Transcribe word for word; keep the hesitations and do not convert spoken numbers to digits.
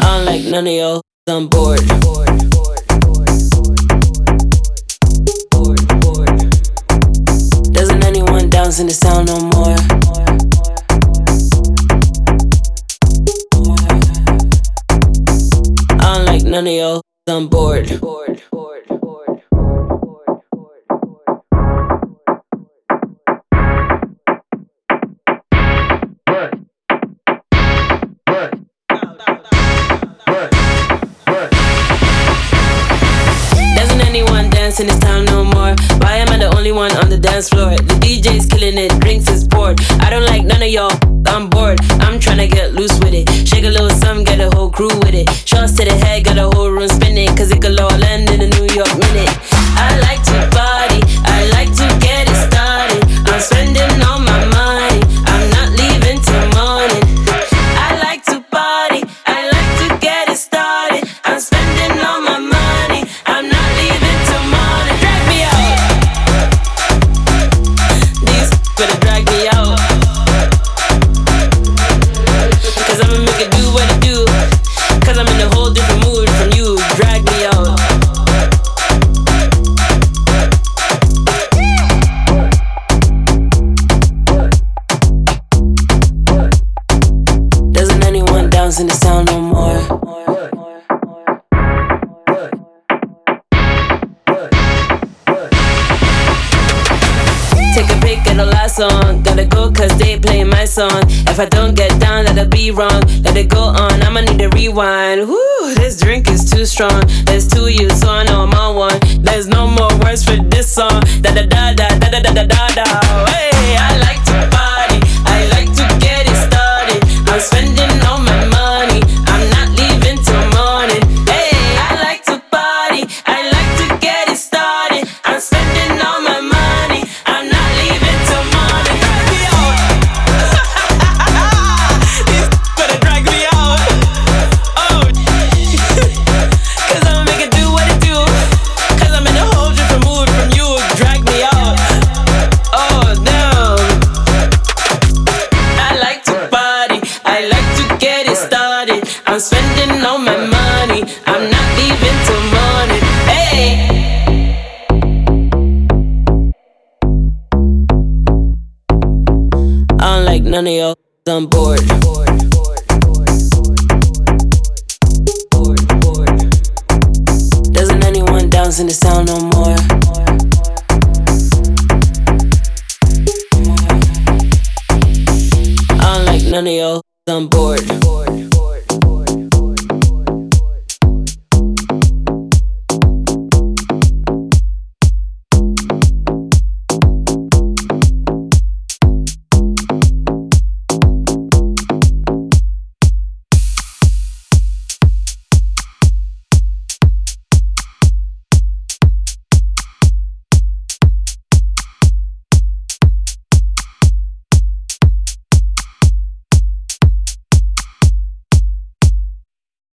don't like none of y'all, I'm bored. Doesn't anyone dance in the sound no more? I don't like none of y'all, I'm bored. Doesn't anyone dance in this town no more? Why am I the only one on the dance floor? The D J's killing it, drinks is poured. I don't like none of y'all, I'm bored. I'm tryna get loose with it. Shake a little something, get a whole crew with it. Shots to the head, got a whole room spinning. Cause it could all end in a New York minute. I like to party, I like to get it started. I'm spending all my money, I'm not leaving till morning. I like to party, I like to get it started. I'm spending all my money, I'm not leaving till morning. Drag me out. These better drag me out. Cause I'ma make it do what it do. Cause I'm in a whole different mood from you. Drag me out. Doesn't anyone dance in the sound no more? Take a pick at the last song. Gotta go cause they play my song. If I don't get down, that'll be wrong. Let it go on, I'ma need a rewind. Woo, this drink is too strong. There's two you, so I know I'm on one. There's no more words for this song. Da da da da da da da da da da. Hey, I like to party, I like to get it started. I'm spending all my money, I'm not leaving till morning. Hey, I like to party, I like to get it started. I'm spending all my money, I'm not leaving till morning. Drag me out. These better drag me out. Oh, cause I'ma make it do what it do. Cause I'm in a whole different mood from you. Drag me out. Oh no. I like to party, I like to get it started. I'm spending all my money, I'm not leaving till morning. Hey. I don't like none of y'all, I'm bored. Doesn't anyone dance in the sound no more? I don't like none of y'all, I'm bored.